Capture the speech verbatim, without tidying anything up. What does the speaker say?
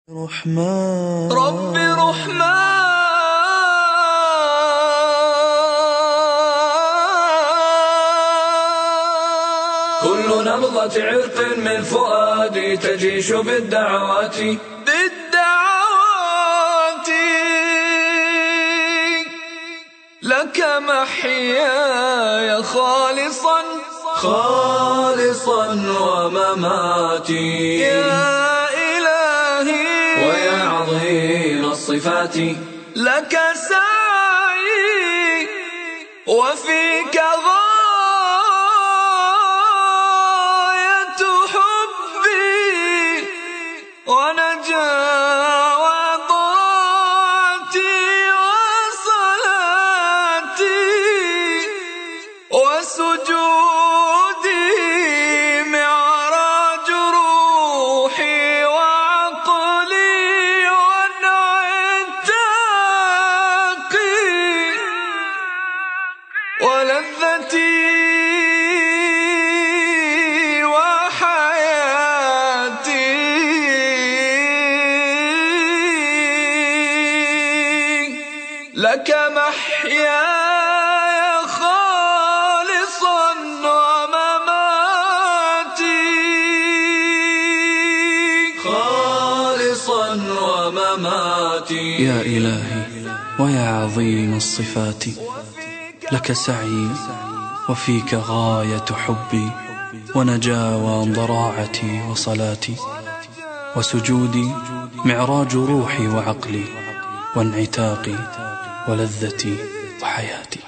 رحمن رب رحمن كل نبضة عرق من فؤادي تجيش بالدعوات بالدعوات لك محياي خالصا خالصا ومماتي يا إلهي ويا عظيم الصفات لك سعي وفيك غاية حبي ونجاة وطاعتي وصلاتي وسجودي معراج روحي وعقلي ونعتاقي ولذتي وحياتي لك محياي خالصا ومماتي خالصا ومماتي يا إلهي ويا عظيم الصفات لك سعي وفيك غاية حبي ونجاة ضراعتي وصلاتي وسجودي معراج روحي وعقلي وانعتاقي ولذتي وحياتي.